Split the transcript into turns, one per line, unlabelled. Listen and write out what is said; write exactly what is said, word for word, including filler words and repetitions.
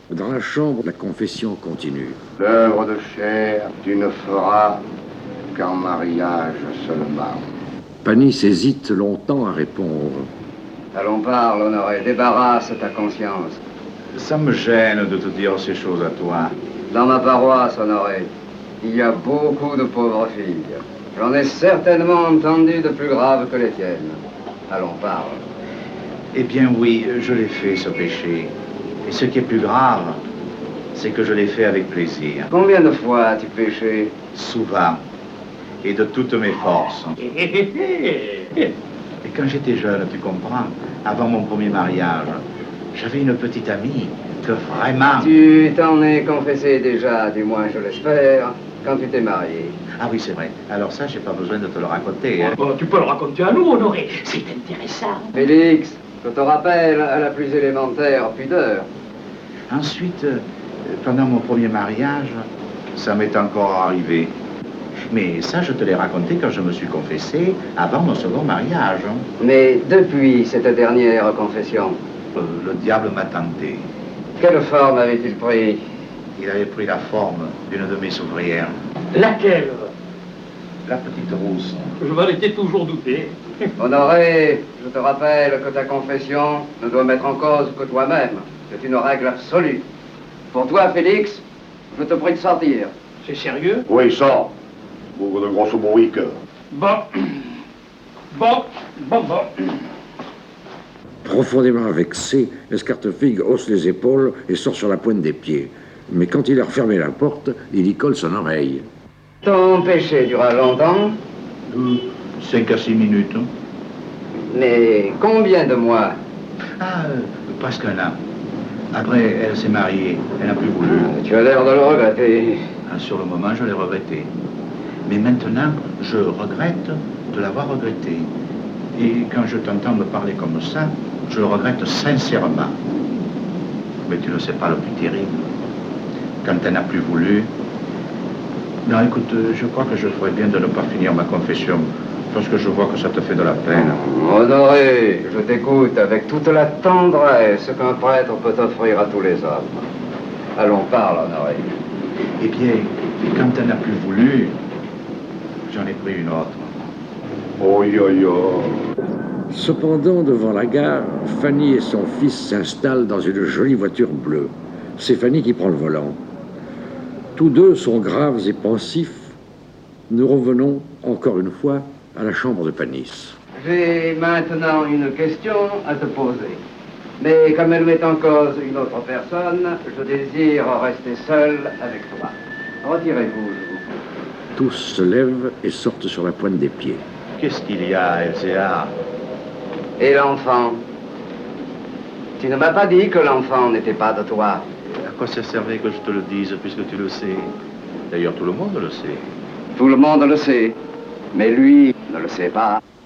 Dans la chambre, la confession continue.
L'œuvre de chair, tu ne feras qu'en mariage seulement.
Panis hésite longtemps à répondre.
Allons, parle, Honoré, débarrasse ta conscience.
Ça me gêne de te dire ces choses à toi.
Dans ma paroisse, Honoré, il y a beaucoup de pauvres filles. J'en ai certainement entendu de plus graves que les tiennes. Allons, parle.
Eh bien oui, je l'ai fait, ce péché. Et ce qui est plus grave, c'est que je l'ai fait avec plaisir.
Combien de fois as-tu péché?
Souvent. Et de toutes mes forces. Et quand j'étais jeune, tu comprends, avant mon premier mariage, j'avais une petite amie que vraiment...
Tu t'en es confessé déjà, du moins je l'espère, quand tu t'es marié.
Ah oui, c'est vrai. Alors ça, j'ai pas besoin de te le raconter. Hein.
Bon, tu peux le raconter à nous, Honoré. C'est intéressant.
Félix, je te rappelle à la plus élémentaire pudeur.
Ensuite, euh, pendant mon premier mariage, ça m'est encore arrivé. Mais ça, je te l'ai raconté quand je me suis confessé avant mon second mariage.
Mais depuis cette dernière confession,
Euh, le diable m'a tenté.
quelle forme avait-il pris?
Il avait pris la forme d'une de mes ouvrières.
Laquelle?
La petite rousse.
Je m'en étais toujours douté.
Honoré, je te rappelle que ta confession ne doit mettre en cause que toi-même. C'est une règle absolue. Pour toi, Félix, je te prie de sortir.
C'est sérieux?
Oui, sors. Bougre de grosse bourrique.
Bon. Bon. Bon, bon.
Profondément vexé, Escartefigue hausse les épaules et sort sur la pointe des pieds. Mais quand il a refermé la porte, il y colle son oreille.
Ton péché dura longtemps,
Euh, cinq à six minutes. Hein.
mais combien de mois?
Ah, euh, presque un an. Après, elle s'est mariée. Elle n'a plus voulu.
Tu as l'air de le regretter.
Ah, sur le moment, je l'ai regretté. Mais maintenant, je regrette de l'avoir regretté. Et quand je t'entends me parler comme ça, je le regrette sincèrement. Mais tu ne sais pas le plus terrible. Quand elle n'a plus voulu... Non, écoute, je crois que je ferais bien de ne pas finir ma confession, parce que je vois que ça te fait de la peine.
Honoré, je t'écoute avec toute la tendresse qu'un prêtre peut offrir à tous les hommes. Allons, parle, Honoré.
Eh bien, quand elle n'a plus voulu, j'en ai pris une autre.
Oh, yo, yo.
Cependant, devant la gare, Fanny et son fils s'installent dans une jolie voiture bleue. C'est Fanny qui prend le volant. Tous deux sont graves et pensifs. Nous revenons, encore une fois, à la chambre de Panis.
J'ai maintenant une question à te poser. Mais comme elle met en cause une autre personne, je désire rester seul avec toi. Retirez-vous, je vous prie.
Tous se lèvent et sortent sur la pointe des pieds.
Qu'est-ce qu'il y a, Elzéar?
Et l'enfant? Tu ne m'as pas dit que l'enfant n'était pas de toi.
À quoi ça servait que je te le dise, puisque tu le sais? D'ailleurs, tout le monde le sait.
Tout le monde le sait, mais lui ne le sait pas.